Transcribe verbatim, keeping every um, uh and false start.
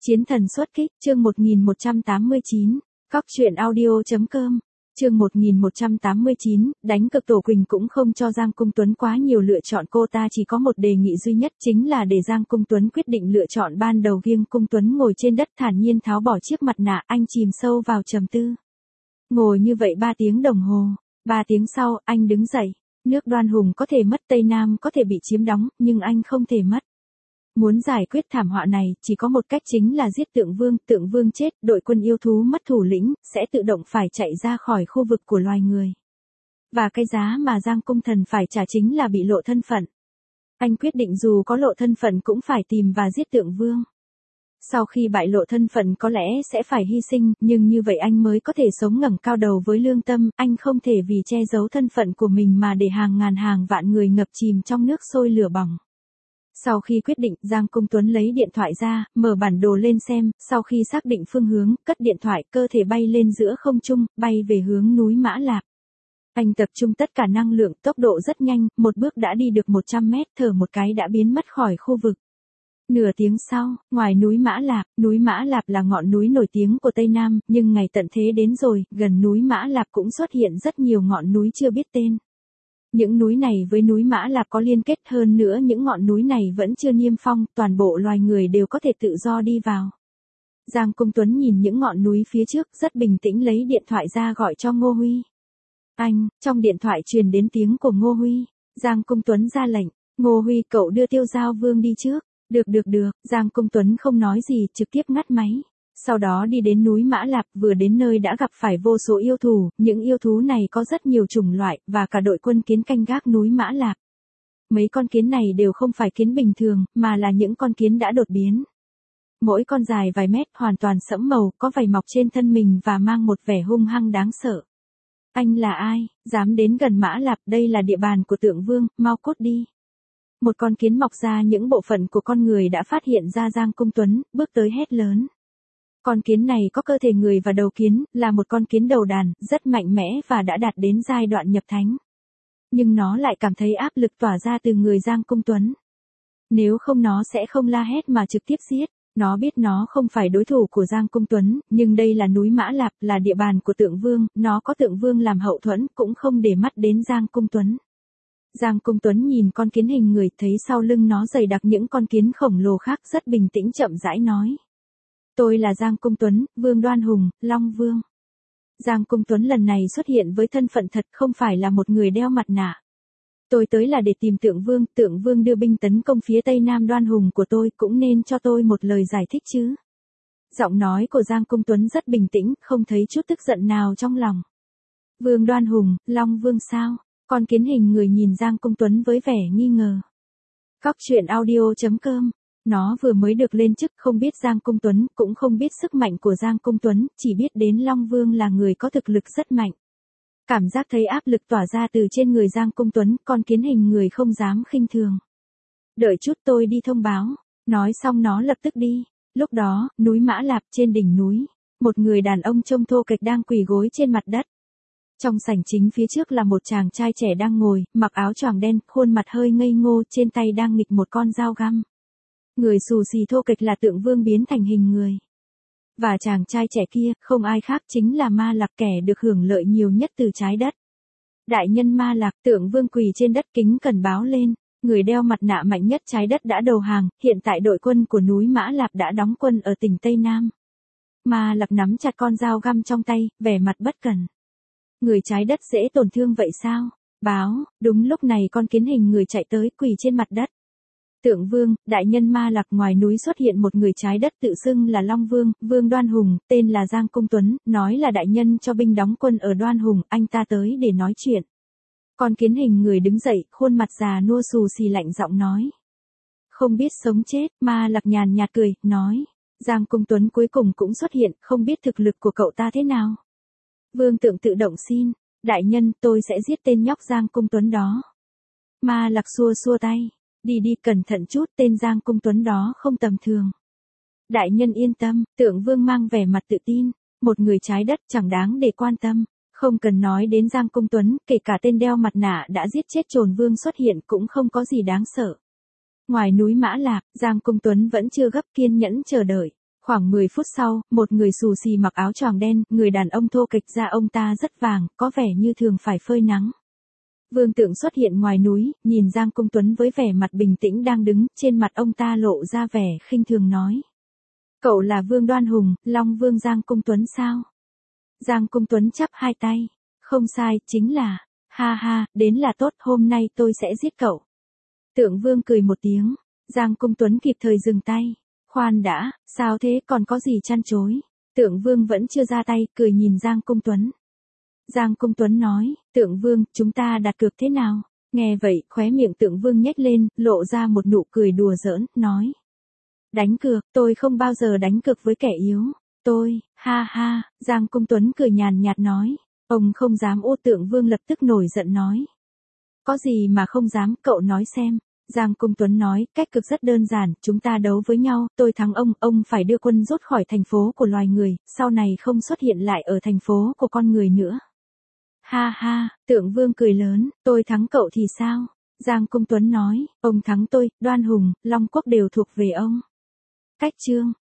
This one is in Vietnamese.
Chiến thần xuất kích, chương một nghìn một trăm tám mươi chín, Cóc truyện audio.com, chương một nghìn một trăm tám mươi chín, đánh cực Tổ Quỳnh cũng không cho Giang Cung Tuấn quá nhiều lựa chọn, cô ta chỉ có một đề nghị duy nhất, chính là để Giang Cung Tuấn quyết định lựa chọn ban đầu. Riêng Cung Tuấn ngồi trên đất thản nhiên tháo bỏ chiếc mặt nạ, anh chìm sâu vào trầm tư. Ngồi như vậy ba tiếng đồng hồ, ba tiếng sau, anh đứng dậy. Nước Đoan Hùng có thể mất, Tây Nam có thể bị chiếm đóng, nhưng anh không thể mất. Muốn giải quyết thảm họa này, chỉ có một cách, chính là giết Tượng Vương. Tượng Vương chết, đội quân yêu thú mất thủ lĩnh, sẽ tự động phải chạy ra khỏi khu vực của loài người. Và cái giá mà Giang Cung Thần phải trả chính là bị lộ thân phận. Anh quyết định dù có lộ thân phận cũng phải tìm và giết Tượng Vương. Sau khi bại lộ thân phận có lẽ sẽ phải hy sinh, nhưng như vậy anh mới có thể sống ngẩng cao đầu với lương tâm. Anh không thể vì che giấu thân phận của mình mà để hàng ngàn hàng vạn người ngập chìm trong nước sôi lửa bỏng. Sau khi quyết định, Giang Cung Tuấn lấy điện thoại ra, mở bản đồ lên xem, sau khi xác định phương hướng, cất điện thoại, cơ thể bay lên giữa không trung, bay về hướng núi Mã Lạp. Anh tập trung tất cả năng lượng, tốc độ rất nhanh, một bước đã đi được một trăm mét, thở một cái đã biến mất khỏi khu vực. Nửa tiếng sau, ngoài núi Mã Lạp, núi Mã Lạp là ngọn núi nổi tiếng của Tây Nam, nhưng ngày tận thế đến rồi, gần núi Mã Lạp cũng xuất hiện rất nhiều ngọn núi chưa biết tên. Những núi này với núi Mã Lạp có liên kết, hơn nữa những ngọn núi này vẫn chưa niêm phong, toàn bộ loài người đều có thể tự do đi vào. Giang Cung Tuấn nhìn những ngọn núi phía trước, rất bình tĩnh lấy điện thoại ra gọi cho Ngô Huy. Anh, trong điện thoại truyền đến tiếng của Ngô Huy. Giang Cung Tuấn ra lệnh, Ngô Huy, cậu đưa Tiêu Giao Vương đi trước. Được được được, Giang Cung Tuấn không nói gì, trực tiếp ngắt máy. Sau đó đi đến núi Mã Lạp, vừa đến nơi đã gặp phải vô số yêu thú, những yêu thú này có rất nhiều chủng loại, và cả đội quân kiến canh gác núi Mã Lạp. Mấy con kiến này đều không phải kiến bình thường, mà là những con kiến đã đột biến. Mỗi con dài vài mét, hoàn toàn sẫm màu, có vảy mọc trên thân mình và mang một vẻ hung hăng đáng sợ. Anh là ai, dám đến gần Mã Lạp, đây là địa bàn của Tượng Vương, mau cút đi. Một con kiến mọc ra những bộ phận của con người đã phát hiện ra Giang Cung Tuấn, bước tới hét lớn. Con kiến này có cơ thể người và đầu kiến, là một con kiến đầu đàn, rất mạnh mẽ và đã đạt đến giai đoạn nhập thánh. Nhưng nó lại cảm thấy áp lực tỏa ra từ người Giang Cung Tuấn. Nếu không nó sẽ không la hét mà trực tiếp giết. Nó biết nó không phải đối thủ của Giang Cung Tuấn, nhưng đây là núi Mã Lạp, là địa bàn của Tượng Vương, nó có Tượng Vương làm hậu thuẫn, cũng không để mắt đến Giang Cung Tuấn. Giang Cung Tuấn nhìn con kiến hình người, thấy sau lưng nó dày đặc những con kiến khổng lồ khác, rất bình tĩnh chậm rãi nói. Tôi là Giang Cung Tuấn, Vương Đoan Hùng, Long Vương. Giang Cung Tuấn lần này xuất hiện với thân phận thật, không phải là một người đeo mặt nạ. Tôi tới là để tìm Tượng Vương, Tượng Vương đưa binh tấn công phía Tây Nam Đoan Hùng của tôi, cũng nên cho tôi một lời giải thích chứ. Giọng nói của Giang Cung Tuấn rất bình tĩnh, không thấy chút tức giận nào trong lòng. Vương Đoan Hùng, Long Vương sao? Con kiến hình người nhìn Giang Cung Tuấn với vẻ nghi ngờ. Cóc truyện audio.com. Nó vừa mới được lên chức, không biết Giang Cung Tuấn, cũng không biết sức mạnh của Giang Cung Tuấn, chỉ biết đến Long Vương là người có thực lực rất mạnh. Cảm giác thấy áp lực tỏa ra từ trên người Giang Cung Tuấn, con kiến hình người không dám khinh thường. Đợi chút tôi đi thông báo. Nói xong nó lập tức đi. Lúc đó, núi Mã Lạp, trên đỉnh núi, một người đàn ông trông thô kệch đang quỳ gối trên mặt đất. Trong sảnh chính phía trước là một chàng trai trẻ đang ngồi, mặc áo choàng đen, khuôn mặt hơi ngây ngô, trên tay đang nghịch một con dao găm. Người xù xì thô kệch là Tượng Vương biến thành hình người. Và chàng trai trẻ kia, không ai khác chính là Ma Lạc, kẻ được hưởng lợi nhiều nhất từ trái đất. Đại nhân Ma Lạc, Tượng Vương quỳ trên đất kính cẩn báo lên. Người đeo mặt nạ mạnh nhất trái đất đã đầu hàng, hiện tại đội quân của núi Mã Lạp đã đóng quân ở tỉnh Tây Nam. Ma Lạc nắm chặt con dao găm trong tay, vẻ mặt bất cẩn. Người trái đất dễ tổn thương vậy sao? Báo, đúng lúc này con kiến hình người chạy tới, quỳ trên mặt đất. Tượng Vương, đại nhân Ma Lạc, ngoài núi xuất hiện một người trái đất tự xưng là Long Vương, Vương Đoan Hùng, tên là Giang Cung Tuấn, nói là đại nhân cho binh đóng quân ở Đoan Hùng, anh ta tới để nói chuyện. Con kiến hình người đứng dậy, khuôn mặt già nua xù xì lạnh giọng nói. Không biết sống chết, Ma Lạc nhàn nhạt cười, nói. Giang Cung Tuấn cuối cùng cũng xuất hiện, không biết thực lực của cậu ta thế nào. Vương Tượng tự động xin, đại nhân, tôi sẽ giết tên nhóc Giang Cung Tuấn đó. Ma Lạc xua xua tay. Đi đi, cẩn thận chút, tên Giang Cung Tuấn đó không tầm thường. Đại nhân yên tâm, Tượng Vương mang vẻ mặt tự tin, một người trái đất chẳng đáng để quan tâm, không cần nói đến Giang Cung Tuấn, kể cả tên đeo mặt nạ đã giết chết Trồn Vương xuất hiện cũng không có gì đáng sợ. Ngoài núi Mã Lạp, Giang Cung Tuấn vẫn chưa gấp, kiên nhẫn chờ đợi. Khoảng mười phút sau, một người xù xì mặc áo choàng đen, người đàn ông thô kệch da ông ta rất vàng, có vẻ như thường phải phơi nắng. Vương Tượng xuất hiện ngoài núi, nhìn Giang Công Tuấn với vẻ mặt bình tĩnh đang đứng, trên mặt ông ta lộ ra vẻ khinh thường nói. Cậu là Vương Đoan Hùng, Long Vương Giang Công Tuấn sao? Giang Công Tuấn chắp hai tay. Không sai, chính là. Ha ha, đến là tốt, hôm nay tôi sẽ giết cậu. Tượng Vương cười một tiếng. Giang Công Tuấn kịp thời dừng tay. Khoan đã, sao thế, còn có gì chăn chối? Tượng Vương vẫn chưa ra tay, cười nhìn Giang Công Tuấn. Giang Công Tuấn nói, Tượng Vương, chúng ta đặt cược thế nào? Nghe vậy, khóe miệng Tượng Vương nhếch lên, lộ ra một nụ cười đùa giỡn, nói. Đánh cược, tôi không bao giờ đánh cược với kẻ yếu. Tôi, ha ha, Giang Công Tuấn cười nhàn nhạt nói. Ông không dám. Ô, Tượng Vương lập tức nổi giận nói. Có gì mà không dám, cậu nói xem. Giang Công Tuấn nói, cách cược rất đơn giản, chúng ta đấu với nhau, tôi thắng ông, ông phải đưa quân rút khỏi thành phố của loài người, sau này không xuất hiện lại ở thành phố của con người nữa. Ha ha, Tượng Vương cười lớn, tôi thắng cậu thì sao? Giang Công Tuấn nói, ông thắng tôi, Đoan Hùng, Long Quốc đều thuộc về ông. Cách chương